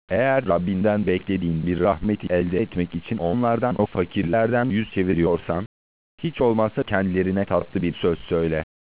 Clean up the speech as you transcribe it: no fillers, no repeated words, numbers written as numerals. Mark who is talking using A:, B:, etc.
A: Eğer Rabbinden beklediğin bir rahmeti elde etmek için onlardan, o fakirlerden yüz çeviriyorsan, hiç olmazsa kendilerine tatlı bir söz söyle.